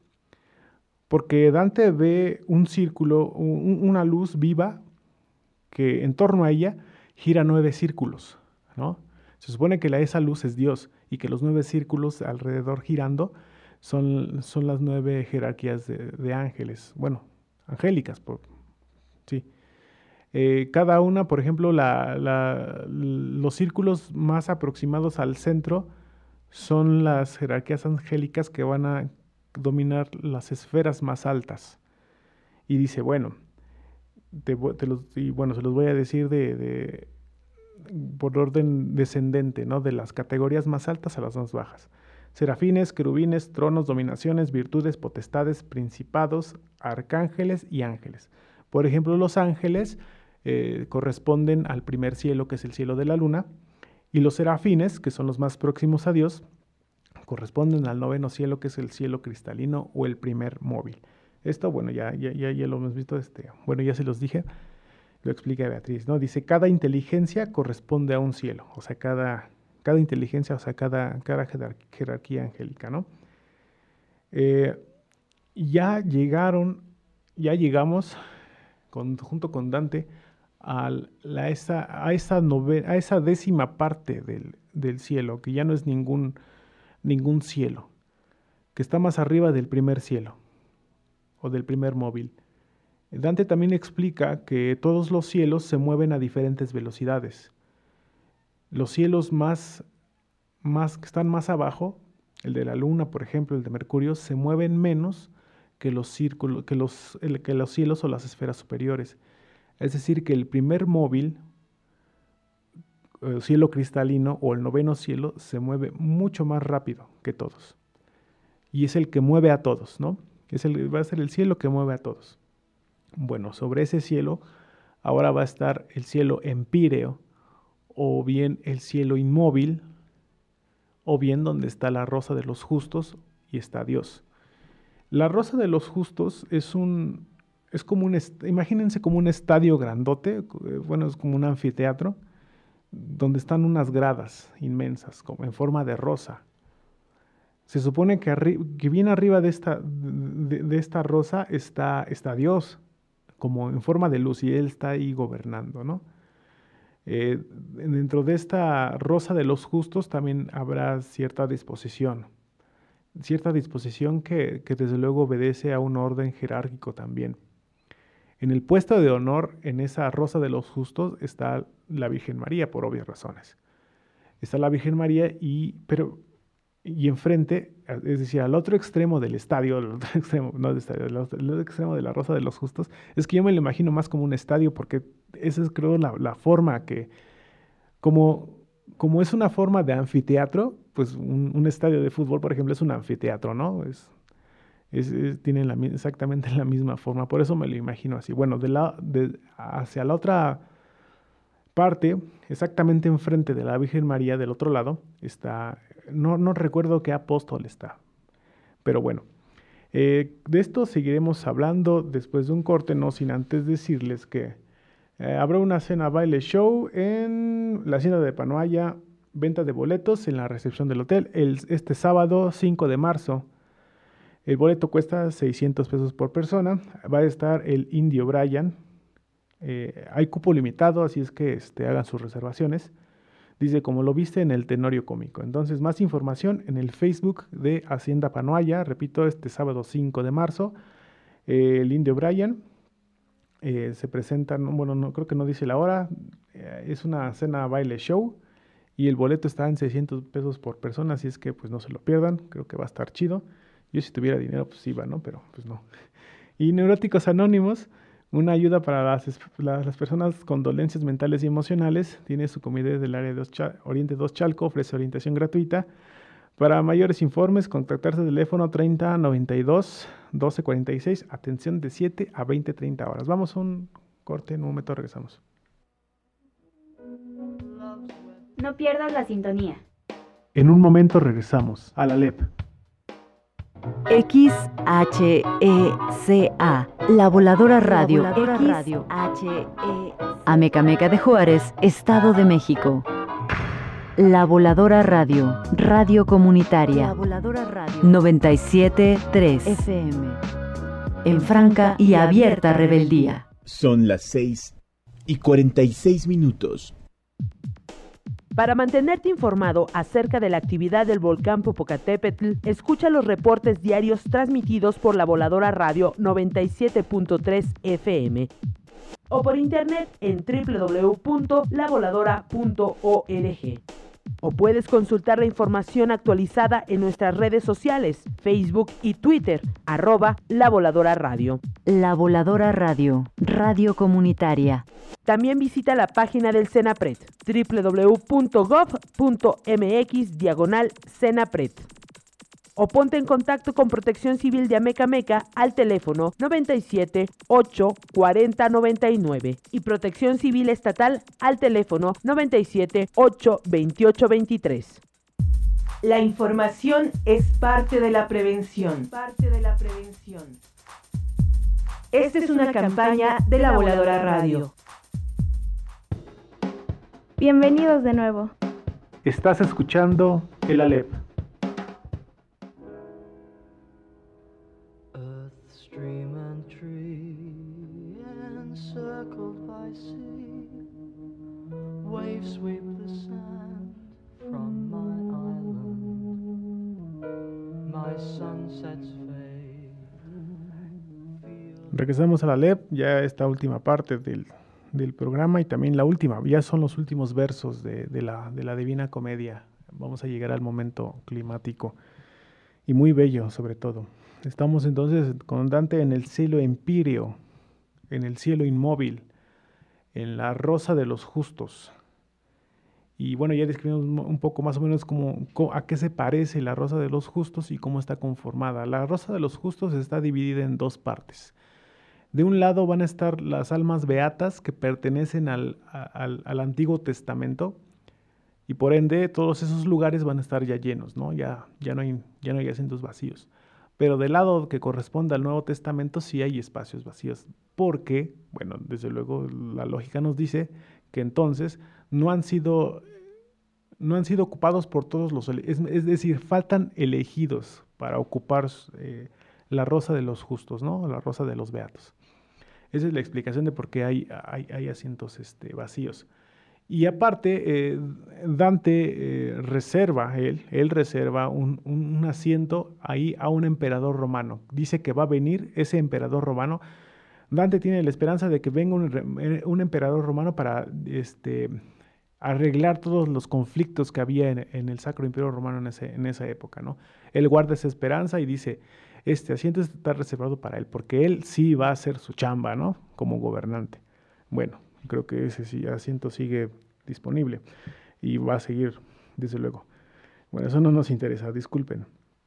Porque Dante ve un círculo, un, una luz viva, que en torno a ella gira nueve círculos, ¿no? Se supone que la, esa luz es Dios y que los nueve círculos alrededor girando son, son las nueve jerarquías de, de ángeles, bueno, angélicas, por, sí. Eh, cada una, por ejemplo, la, la, los círculos más aproximados al centro son las jerarquías angélicas que van a dominar las esferas más altas. Y dice, bueno, te, te los, y bueno, se los voy a decir de... de por orden descendente, ¿no? De las categorías más altas a las más bajas. Serafines, querubines, tronos, dominaciones, virtudes, potestades, principados, arcángeles y ángeles. Por ejemplo, los ángeles eh, corresponden al primer cielo, que es el cielo de la luna, y los serafines, que son los más próximos a Dios, corresponden al noveno cielo, que es el cielo cristalino o el primer móvil. Esto, bueno, ya, ya, ya, ya lo hemos visto, este, bueno, ya se los dije. Lo explica Beatriz, ¿no? Dice, cada inteligencia corresponde a un cielo, o sea, cada, cada inteligencia, o sea, cada, cada jerarquía angélica, ¿no? Eh, ya llegaron, ya llegamos, con, junto con Dante, a, la, esa, a, esa nove, a esa décima parte del, del cielo, que ya no es ningún, ningún cielo, que está más arriba del primer cielo, o del primer móvil. Dante también explica que todos los cielos se mueven a diferentes velocidades. Los cielos más, más, que están más abajo, el de la Luna, por ejemplo, el de Mercurio, se mueven menos que los, círculos, que los, el, que los cielos o las esferas superiores. Es decir, que el primer móvil, el cielo cristalino o el noveno cielo, se mueve mucho más rápido que todos. Y es el que mueve a todos, ¿no? Es el, va a ser el cielo que mueve a todos. Bueno, sobre ese cielo ahora va a estar el cielo empíreo, o bien el cielo inmóvil, o bien donde está la rosa de los justos y está Dios. La rosa de los justos es un, es como un, imagínense como un estadio grandote, bueno, es como un anfiteatro, donde están unas gradas inmensas, como en forma de rosa. Se supone que, arri- que bien arriba de esta, de, de esta rosa está, está Dios, como en forma de luz, y Él está ahí gobernando, ¿no? Eh, dentro de esta rosa de los justos también habrá cierta disposición, cierta disposición que, que desde luego obedece a un orden jerárquico también. En el puesto de honor, en esa rosa de los justos, está la Virgen María, por obvias razones. Está la Virgen María y... pero y enfrente, es decir, al otro extremo del estadio, al otro extremo, no del estadio, al otro, al otro extremo de la Rosa de los Justos, es que yo me lo imagino más como un estadio, porque esa es, creo, la, la forma que, como, como es una forma de anfiteatro, pues un, un estadio de fútbol, por ejemplo, es un anfiteatro, ¿no? Es, es, es, tiene la, exactamente la misma forma, por eso me lo imagino así. Bueno, de la, de, hacia la otra parte, exactamente enfrente de la Virgen María, del otro lado, está... No, no recuerdo qué apóstol está, pero bueno, eh, de esto seguiremos hablando después de un corte, no sin antes decirles que eh, habrá una cena baile show en la Hacienda de Panoaya, venta de boletos en la recepción del hotel, el, este sábado cinco de marzo, El boleto cuesta seiscientos pesos por persona. Va a estar el Indio Brian. Eh, hay cupo limitado, así es que este, hagan sus reservaciones. Dice, como lo viste en el Tenorio Cómico. Entonces, más información en el Facebook de Hacienda Panoaya. Repito, este sábado cinco de marzo. Eh, el Indio Brian. Eh, se presentan, bueno, no, creo que no dice la hora. Eh, es una cena baile show. Y el boleto está en seiscientos pesos por persona, así es que pues no se lo pierdan. Creo que va a estar chido. Yo si tuviera dinero, pues iba, ¿no? Pero pues no. Y Neuróticos Anónimos, una ayuda para las, las, las personas con dolencias mentales y emocionales. Tiene su comité del área de Chal- Oriente dos Chalco, ofrece orientación gratuita. Para mayores informes, contactarse al teléfono treinta noventa y dos doce cuarenta y seis, atención de siete a veinte treinta horas. Vamos a un corte, en un momento regresamos. No pierdas la sintonía. En un momento regresamos a la L E P. X H E C A, La Voladora Radio, La Voladora X Radio. H E Amecameca de Juárez, Estado de México. La Voladora Radio, Radio Comunitaria, La Voladora Radio. noventa y siete punto tres F M, en franca y abierta rebeldía. Son las seis y cuarenta y seis minutos. Para mantenerte informado acerca de la actividad del volcán Popocatépetl, escucha los reportes diarios transmitidos por la Voladora Radio noventa y siete punto tres F M o por internet en doble u doble u doble u punto la voladora punto org. O puedes consultar la información actualizada en nuestras redes sociales, Facebook y Twitter, arroba La Voladora Radio. La Voladora Radio, Radio Comunitaria. También visita la página del CENAPRED, doble u doble u doble u punto gob punto m x diagonal CENAPRED. O ponte en contacto con Protección Civil de Amecameca al teléfono noventa y siete ocho cuarenta noventa y nueve y Protección Civil Estatal al teléfono noventa y siete ocho veintiocho veintitrés. La información es parte de la prevención. Parte de la prevención. Esta es una campaña de la Voladora Radio. Bienvenidos de nuevo. Estás escuchando el A L E P. Stream and tree, encircled by sea, waves sweep the sand from my island, my sunsets fade. Regresamos a la L E P, ya esta última parte del, del programa y también la última, ya son los últimos versos de, de, la, de la Divina Comedia. Vamos a llegar al momento climático y muy bello sobre todo. Estamos entonces con Dante en el cielo empíreo, en el cielo inmóvil, en la rosa de los justos. Y bueno, ya describimos un poco más o menos cómo, cómo, a qué se parece la rosa de los justos y cómo está conformada. La rosa de los justos está dividida en dos partes. De un lado van a estar las almas beatas que pertenecen al, al, al Antiguo Testamento y por ende todos esos lugares van a estar ya llenos, ¿no? Ya, ya, no, hay, ya no hay asientos vacíos. Pero del lado que corresponde al Nuevo Testamento sí hay espacios vacíos, porque, bueno, desde luego la lógica nos dice que entonces no han sido, no han sido ocupados por todos los, es, es decir, faltan elegidos para ocupar eh, la rosa de los justos, ¿no? La rosa de los beatos. Esa es la explicación de por qué hay, hay, hay asientos este, vacíos. Y aparte, eh, Dante eh, reserva, él, él reserva un, un, un asiento ahí a un emperador romano. Dice que va a venir ese emperador romano. Dante tiene la esperanza de que venga un, un emperador romano para este, arreglar todos los conflictos que había en, en el Sacro Imperio Romano en, ese, en esa época, ¿no? Él guarda esa esperanza y dice, este asiento está reservado para él, porque él sí va a hacer su chamba, ¿no? Como gobernante. Bueno, creo que ese asiento sigue disponible y va a seguir, desde luego. Bueno, eso no nos interesa, disculpen.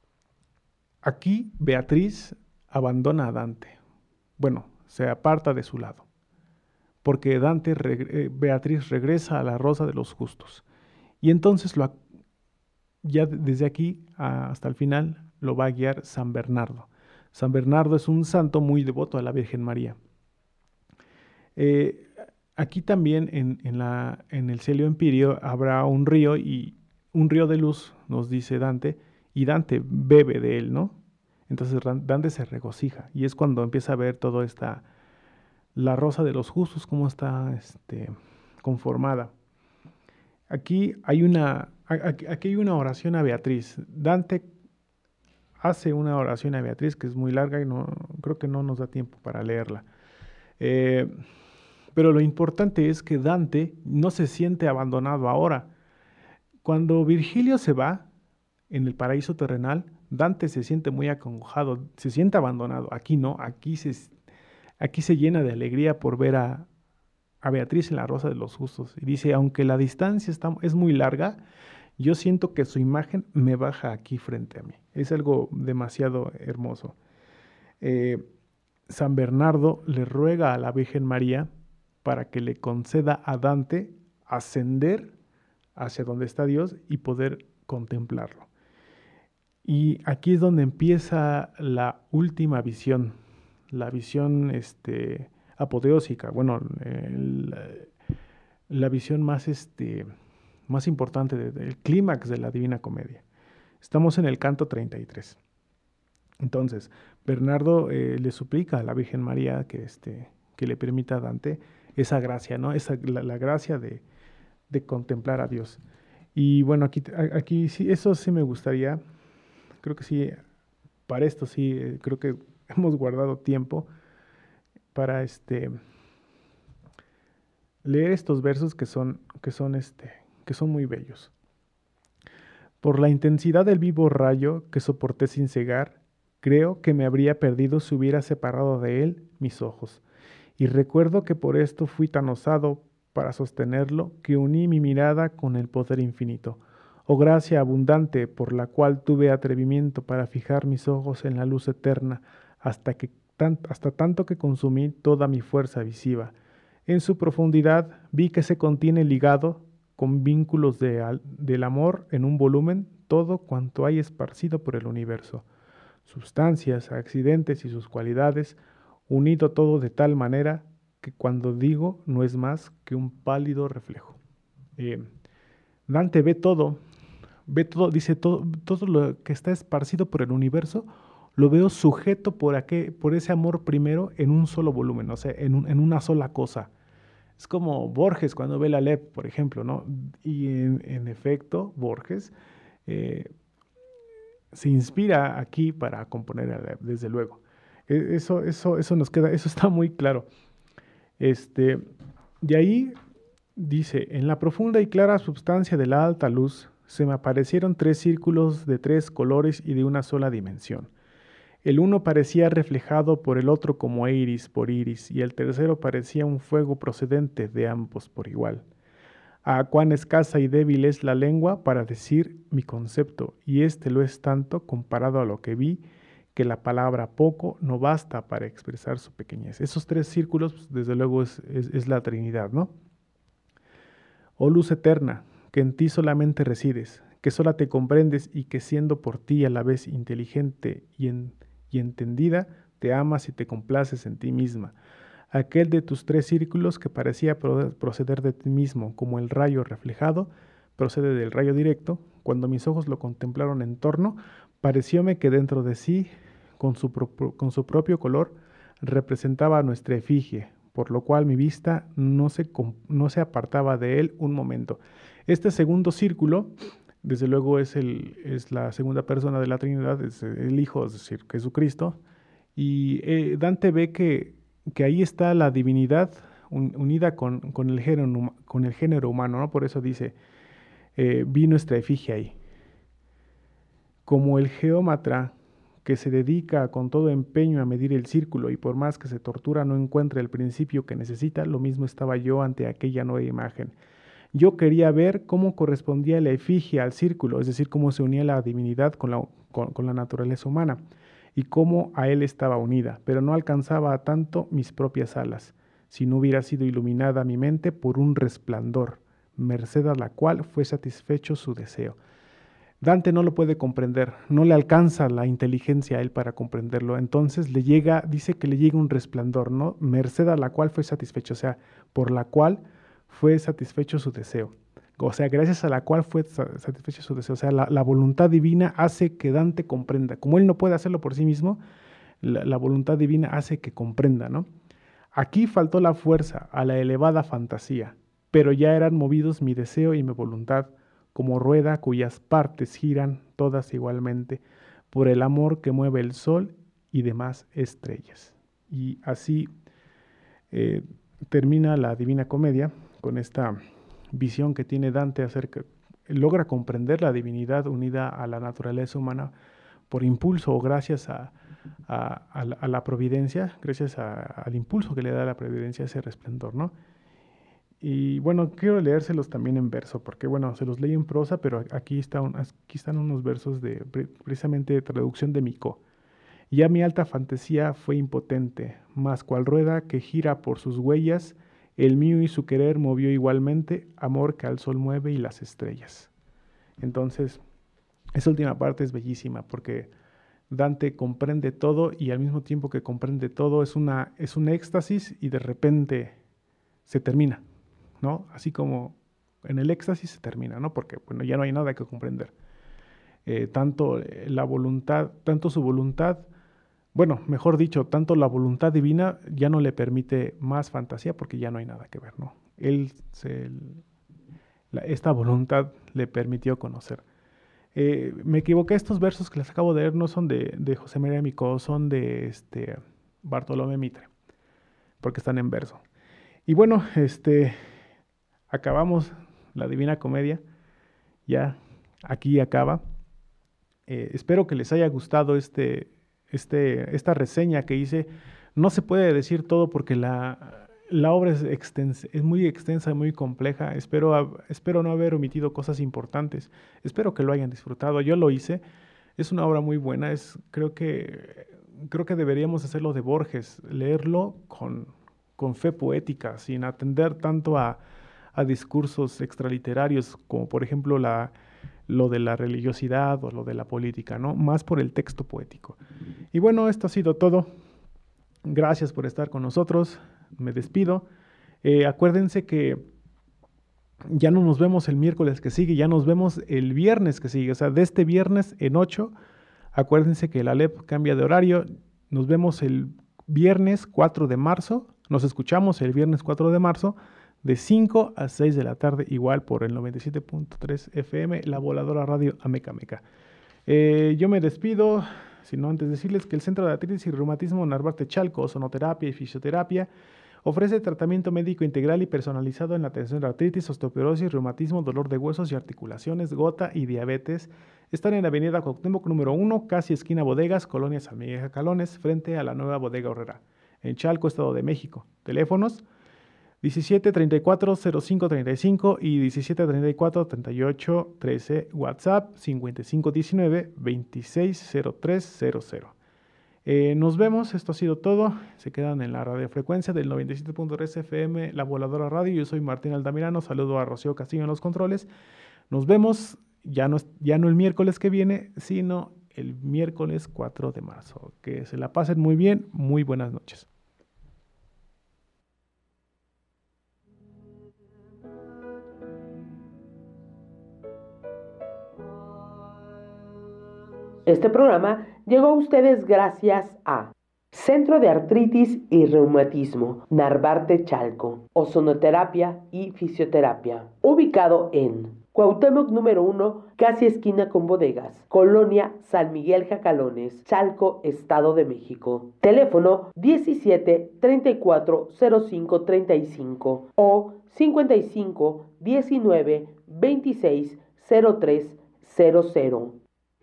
Aquí Beatriz abandona a Dante. Bueno, se aparta de su lado, porque Dante, eh, Beatriz regresa a la rosa de los justos. Y entonces, lo, ya desde aquí hasta el final, lo va a guiar San Bernardo. San Bernardo es un santo muy devoto a la Virgen María. Eh, Aquí también en, en, la, en el cielo empíreo habrá un río y un río de luz, nos dice Dante, y Dante bebe de él, ¿no? Entonces Dante se regocija y es cuando empieza a ver toda esta, la rosa de los justos, cómo está este, conformada. Aquí hay, una, aquí, aquí hay una oración a Beatriz. Dante hace una oración a Beatriz que es muy larga y no, creo que no nos da tiempo para leerla. Eh, pero lo importante es que Dante no se siente abandonado ahora. Cuando Virgilio se va en el paraíso terrenal, Dante se siente muy acongojado, se siente abandonado. Aquí no, aquí se, aquí se llena de alegría por ver a, a Beatriz en la rosa de los justos. Y dice, aunque la distancia está, es muy larga, yo siento que su imagen me baja aquí frente a mí. Es algo demasiado hermoso. Eh, San Bernardo le ruega a la Virgen María para que le conceda a Dante ascender hacia donde está Dios y poder contemplarlo. Y aquí es donde empieza la última visión, la visión este, apoteósica, bueno, el, la visión más, este, más importante, del de, clímax de la Divina Comedia. Estamos en el canto treinta y tres. Entonces, Bernardo eh, le suplica a la Virgen María que, este, que le permita a Dante esa gracia, ¿no? Esa, la, la gracia de, de contemplar a Dios. Y bueno, aquí, aquí sí, eso sí me gustaría, creo que sí, para esto sí, eh, creo que hemos guardado tiempo para este, leer estos versos que son, que son, este, que son muy bellos. Por la intensidad del vivo rayo que soporté sin cegar, creo que me habría perdido si hubiera separado de él mis ojos. Y recuerdo que por esto fui tan osado para sostenerlo, que uní mi mirada con el poder infinito. Oh gracia abundante, por la cual tuve atrevimiento para fijar mis ojos en la luz eterna, hasta, que, tan, hasta tanto que consumí toda mi fuerza visiva. En su profundidad vi que se contiene ligado, con vínculos de al, del amor en un volumen, todo cuanto hay esparcido por el universo. Sustancias, accidentes y sus cualidades, unido todo de tal manera que cuando digo no es más que un pálido reflejo. Eh, Dante ve todo, ve todo, dice todo, todo lo que está esparcido por el universo, lo veo sujeto por, aquel, por ese amor primero en un solo volumen, o sea, en, un, en una sola cosa. Es como Borges cuando ve la Alep, por ejemplo, ¿no? Y en, en efecto, Borges eh, se inspira aquí para componer la Alep, desde luego. Eso, eso, eso nos queda, eso está muy claro. Este, de ahí dice, en la profunda y clara substancia de la alta luz se me aparecieron tres círculos de tres colores y de una sola dimensión. El uno parecía reflejado por el otro como iris por iris, y el tercero parecía un fuego procedente de ambos por igual. Ah, cuán escasa y débil es la lengua para decir mi concepto, y este lo es tanto comparado a lo que vi, que la palabra poco no basta para expresar su pequeñez. Esos tres círculos, pues, desde luego, es, es, es la Trinidad, ¿no? Oh luz eterna, que en ti solamente resides, que sola te comprendes y que siendo por ti a la vez inteligente y, en, y entendida, te amas y te complaces en ti misma. Aquel de tus tres círculos que parecía proceder de ti mismo como el rayo reflejado, procede del rayo directo. Cuando mis ojos lo contemplaron en torno, parecióme que dentro de sí, con su, pro, con su propio color, representaba a nuestra efigie, por lo cual mi vista no se, no se apartaba de él un momento. Este segundo círculo, desde luego, es, el, es la segunda persona de la Trinidad, es el Hijo, es decir, Jesucristo, y eh, Dante ve que, que ahí está la divinidad un, unida con, con, el género, con el género humano, ¿no? Por eso dice, eh, vi nuestra efigie ahí. Como el geómatra que se dedica con todo empeño a medir el círculo y por más que se tortura no encuentra el principio que necesita, lo mismo estaba yo ante aquella nueva imagen. Yo quería ver cómo correspondía la efigie al círculo, es decir, cómo se unía la divinidad con la, con, con la naturaleza humana y cómo a él estaba unida, pero no alcanzaba a tanto mis propias alas, si no hubiera sido iluminada mi mente por un resplandor, merced a la cual fue satisfecho su deseo. Dante no lo puede comprender, no le alcanza la inteligencia a él para comprenderlo, entonces le llega, dice que le llega un resplandor, ¿no? Merced a la cual fue satisfecho, o sea, por la cual fue satisfecho su deseo. o sea, gracias a la cual fue satisfecho su deseo. O sea, la, la voluntad divina hace que Dante comprenda. Como él no puede hacerlo por sí mismo, la, la voluntad divina hace que comprenda, ¿no? Aquí faltó la fuerza a la elevada fantasía, pero ya eran movidos mi deseo y mi voluntad, como rueda cuyas partes giran todas igualmente, por el amor que mueve el sol y demás estrellas. Y así eh, termina la Divina Comedia con esta visión que tiene Dante acerca, logra comprender la divinidad unida a la naturaleza humana por impulso o gracias a, a, a, la, a la providencia, gracias a, al impulso que le da la providencia, ese resplandor, ¿no? Y bueno, quiero leérselos también en verso, porque bueno, se los leí en prosa, pero aquí, está un, aquí están unos versos de precisamente de traducción de Micó. Ya mi alta fantasía fue impotente, mas cual rueda que gira por sus huellas, el mío y su querer movió igualmente, amor que al sol mueve y las estrellas. Entonces, esa última parte es bellísima, porque Dante comprende todo y al mismo tiempo que comprende todo es, una, es un éxtasis y de repente se termina, ¿no? Así como en el éxtasis se termina, ¿no? Porque bueno, ya no hay nada que comprender. Eh, tanto la voluntad, tanto su voluntad, bueno, mejor dicho, tanto la voluntad divina ya no le permite más fantasía porque ya no hay nada que ver, ¿no? Él, se, la, esta voluntad le permitió conocer. Eh, me equivoqué, estos versos que les acabo de leer no son de, de José María Micó, son de este, Bartolomé Mitre, porque están en verso. Y bueno, este, acabamos la Divina Comedia, ya aquí acaba. Eh, espero que les haya gustado este, este, esta reseña que hice. No se puede decir todo porque la, la obra es, extensa, es muy extensa, muy compleja. Espero, espero no haber omitido cosas importantes. Espero que lo hayan disfrutado. Yo lo hice. Es una obra muy buena. Es, creo, que, creo que deberíamos hacerlo de Borges, leerlo con... con fe poética, sin atender tanto a, a discursos extraliterarios, como por ejemplo la, lo de la religiosidad o lo de la política, ¿no? Más por el texto poético. Y bueno, esto ha sido todo. Gracias por estar con nosotros. Me despido. Eh, acuérdense que ya no nos vemos el miércoles que sigue, ya nos vemos el viernes que sigue. O sea, de este viernes en ocho, acuérdense que el Alep cambia de horario. Nos vemos el viernes cuatro de marzo. Nos escuchamos el viernes cuatro de marzo de cinco a seis de la tarde, igual por el noventa y siete punto tres F M, la Voladora Radio Ameca Meca. Eh, yo me despido, sino antes decirles que el Centro de Artritis y Reumatismo Narvarte Chalco, Sonoterapia y Fisioterapia, ofrece tratamiento médico integral y personalizado en la atención de artritis, osteoporosis, reumatismo, dolor de huesos y articulaciones, gota y diabetes. Están en la avenida Cuauhtémoc número uno, casi esquina Bodegas, Colonia San Miguel Jacalones, frente a la nueva Bodega Horrera, en Chalco, Estado de México. Teléfonos diecisiete treinta y cuatro cero cinco treinta y cinco y diecisiete treinta y cuatro treinta y ocho trece. WhatsApp cincuenta y cinco diecinueve veintiséis cero tres cero cero. Eh, nos vemos, esto ha sido todo. Se quedan en la radiofrecuencia del noventa y siete punto tres F M, La Voladora Radio. Yo soy Martín Altamirano, saludo a Rocío Castillo en los controles. Nos vemos ya no, ya no el miércoles que viene, sino el miércoles cuatro de marzo. Que se la pasen muy bien, muy buenas noches. Este programa llegó a ustedes gracias a Centro de Artritis y Reumatismo, Narvarte Chalco, Ozonoterapia y Fisioterapia, ubicado en Cuauhtémoc número uno, casi esquina con Bodegas, Colonia San Miguel Jacalones, Chalco, Estado de México. Teléfono diecisiete treinta y cuatro cero cinco treinta y cinco o cincuenta y cinco diecinueve veintiséis cero tres cero cero.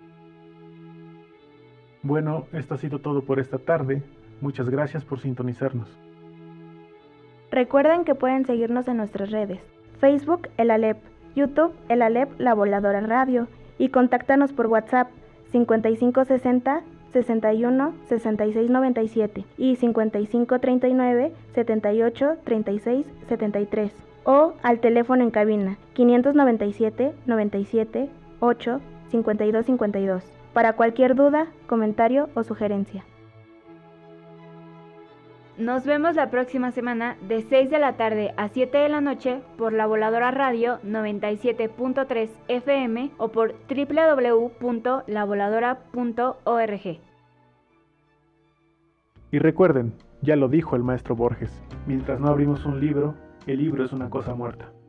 Bueno, esto ha sido todo por esta tarde. Muchas gracias por sintonizarnos. Recuerden que pueden seguirnos en nuestras redes: Facebook, el Alep, YouTube, el Alep, La Voladora Radio, y contáctanos por WhatsApp cincuenta y cinco sesenta sesenta y uno sesenta y seis noventa y siete y cincuenta y cinco treinta y nueve setenta y ocho treinta y seis setenta y tres, o al teléfono en cabina quinientos noventa y siete noventa y siete ocho cincuenta y dos cincuenta y dos para cualquier duda, comentario o sugerencia. Nos vemos la próxima semana de seis de la tarde a siete de la noche por La Voladora Radio noventa y siete punto tres F M o por doble u doble u doble u punto la voladora punto org. Y recuerden, ya lo dijo el maestro Borges, mientras no abrimos un libro, el libro es una cosa muerta.